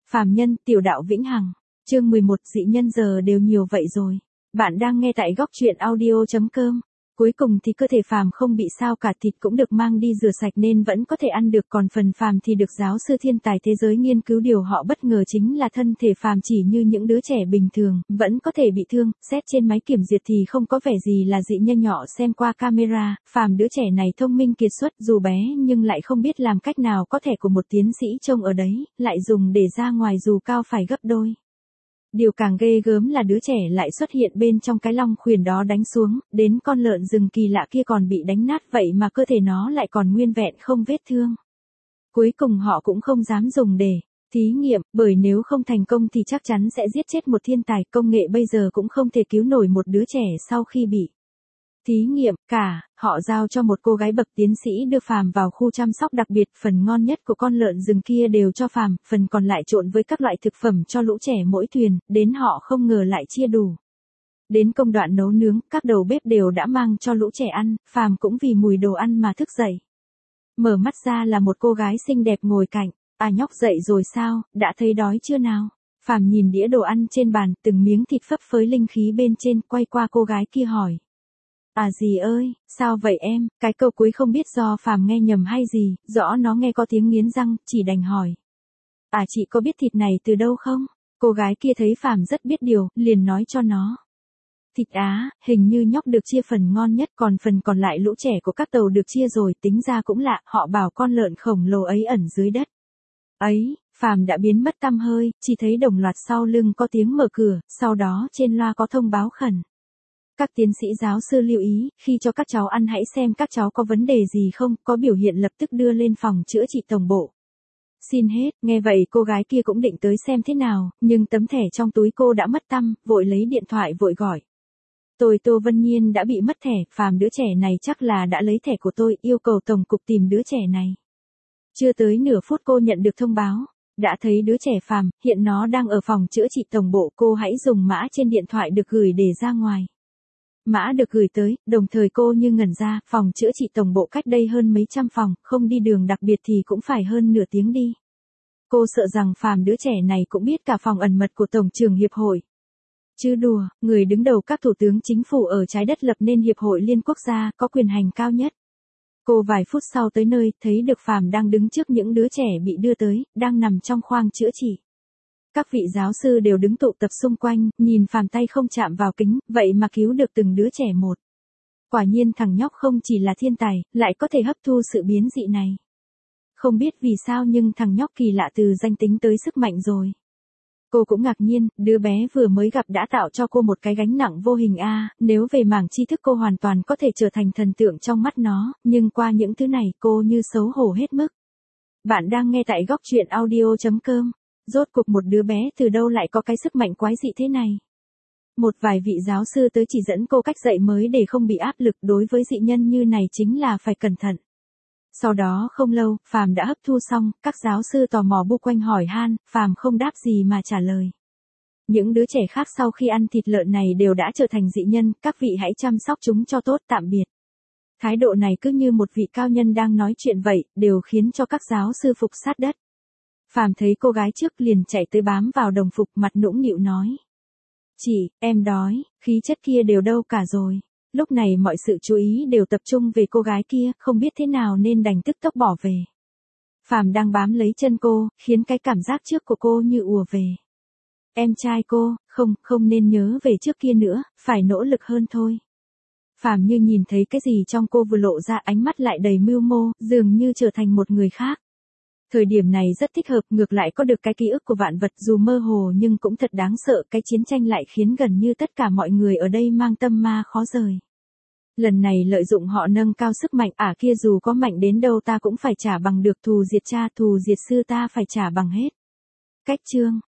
Phàm nhân, tiểu đạo vĩnh hằng. Chương 11, dị nhân giờ đều nhiều vậy rồi. Bạn đang nghe tại góc truyện audio.com. Cuối cùng thì cơ thể phàm không bị sao cả, thịt cũng được mang đi rửa sạch nên vẫn có thể ăn được, còn phần phàm thì được giáo sư thiên tài thế giới nghiên cứu. Điều họ bất ngờ chính là thân thể phàm chỉ như những đứa trẻ bình thường, vẫn có thể bị thương, xét trên máy kiểm duyệt thì không có vẻ gì là dị nhân. Nhỏ xem qua camera, phàm đứa trẻ này thông minh kiệt xuất, dù bé nhưng lại không biết làm cách nào có thẻ của một tiến sĩ trông ở đấy, lại dùng để ra ngoài dù cao phải gấp đôi. Điều càng ghê gớm là đứa trẻ lại xuất hiện bên trong cái long khuyển đó đánh xuống, đến con lợn rừng kỳ lạ kia còn bị đánh nát vậy mà cơ thể nó lại còn nguyên vẹn không vết thương. Cuối cùng họ cũng không dám dùng để thí nghiệm, bởi nếu không thành công thì chắc chắn sẽ giết chết một thiên tài. Công nghệ bây giờ cũng không thể cứu nổi một đứa trẻ sau khi bị thí nghiệm cả. Họ giao cho một cô gái bậc tiến sĩ đưa phàm vào khu chăm sóc đặc biệt, phần ngon nhất của con lợn rừng kia đều cho phàm, phần còn lại trộn với các loại thực phẩm cho lũ trẻ mỗi thuyền, đến họ không ngờ lại chia đủ. Đến công đoạn nấu nướng, các đầu bếp đều đã mang cho lũ trẻ ăn, phàm cũng vì mùi đồ ăn mà thức dậy. Mở mắt ra là một cô gái xinh đẹp ngồi cạnh. À, nhóc dậy rồi sao, đã thấy đói chưa nào? Phàm nhìn đĩa đồ ăn trên bàn, từng miếng thịt phấp phới linh khí bên trên, quay qua cô gái kia hỏi. À dì ơi, sao vậy em? Cái câu cuối không biết do phàm nghe nhầm hay gì, rõ nó nghe có tiếng nghiến răng, chỉ đành hỏi. À chị có biết thịt này từ đâu không? Cô gái kia thấy phàm rất biết điều, liền nói cho nó. Thịt á, hình như nhóc được chia phần ngon nhất, còn phần còn lại lũ trẻ của các tàu được chia rồi, tính ra cũng lạ, họ bảo con lợn khổng lồ ấy ẩn dưới đất. Ấy, phàm đã biến mất tăm hơi, chỉ thấy đồng loạt sau lưng có tiếng mở cửa, sau đó trên loa có thông báo khẩn. Các tiến sĩ giáo sư lưu ý, khi cho các cháu ăn hãy xem các cháu có vấn đề gì không, có biểu hiện lập tức đưa lên phòng chữa trị tổng bộ. Xin hết, nghe vậy cô gái kia cũng định tới xem thế nào, nhưng tấm thẻ trong túi cô đã mất tăm, vội lấy điện thoại vội gọi. Tôi Tô Vân Nhiên đã bị mất thẻ, phàm đứa trẻ này chắc là đã lấy thẻ của tôi, yêu cầu tổng cục tìm đứa trẻ này. Chưa tới nửa phút cô nhận được thông báo. Đã thấy đứa trẻ phàm, hiện nó đang ở phòng chữa trị tổng bộ, cô hãy dùng mã trên điện thoại được gửi để ra ngoài. Mã được gửi tới, đồng thời cô như ngẩn ra, phòng chữa trị tổng bộ cách đây hơn mấy trăm phòng, không đi đường đặc biệt thì cũng phải hơn nửa tiếng đi. Cô sợ rằng phàm đứa trẻ này cũng biết cả phòng ẩn mật của Tổng trưởng Hiệp hội. Chứ đùa, người đứng đầu các thủ tướng chính phủ ở trái đất lập nên Hiệp hội Liên Quốc gia, có quyền hành cao nhất. Cô vài phút sau tới nơi, thấy được phàm đang đứng trước những đứa trẻ bị đưa tới, đang nằm trong khoang chữa trị. Các vị giáo sư đều đứng tụ tập xung quanh, nhìn phàm tay không chạm vào kính, vậy mà cứu được từng đứa trẻ một. Quả nhiên thằng nhóc không chỉ là thiên tài, lại có thể hấp thu sự biến dị này. Không biết vì sao nhưng thằng nhóc kỳ lạ từ danh tính tới sức mạnh rồi. Cô cũng ngạc nhiên, đứa bé vừa mới gặp đã tạo cho cô một cái gánh nặng vô hình nếu về mảng tri thức cô hoàn toàn có thể trở thành thần tượng trong mắt nó, nhưng qua những thứ này cô như xấu hổ hết mức. Bạn đang nghe tại góc truyện audio.com. Rốt cuộc một đứa bé từ đâu lại có cái sức mạnh quái dị thế này. Một vài vị giáo sư tới chỉ dẫn cô cách dạy mới để không bị áp lực, đối với dị nhân như này chính là phải cẩn thận. Sau đó không lâu, phàm đã hấp thu xong, các giáo sư tò mò bu quanh hỏi han, phàm không đáp gì mà trả lời. Những đứa trẻ khác sau khi ăn thịt lợn này đều đã trở thành dị nhân, các vị hãy chăm sóc chúng cho tốt, tạm biệt. Thái độ này cứ như một vị cao nhân đang nói chuyện vậy, đều khiến cho các giáo sư phục sát đất. Phàm thấy cô gái trước liền chạy tới bám vào đồng phục, mặt nũng nịu nói. Chị, em đói, khí chất kia đều đâu cả rồi. Lúc này mọi sự chú ý đều tập trung về cô gái kia, không biết thế nào nên đành tức tốc bỏ về. Phàm đang bám lấy chân cô, khiến cái cảm giác trước của cô như ùa về. Em trai cô, không nên nhớ về trước kia nữa, phải nỗ lực hơn thôi. Phàm như nhìn thấy cái gì trong cô vừa lộ ra, ánh mắt lại đầy mưu mô, dường như trở thành một người khác. Thời điểm này rất thích hợp, ngược lại có được cái ký ức của vạn vật dù mơ hồ nhưng cũng thật đáng sợ, cái chiến tranh lại khiến gần như tất cả mọi người ở đây mang tâm ma khó rời. Lần này lợi dụng họ nâng cao sức mạnh, kia dù có mạnh đến đâu ta cũng phải trả bằng được, thù diệt cha thù diệt sư ta phải trả bằng hết. Cách chương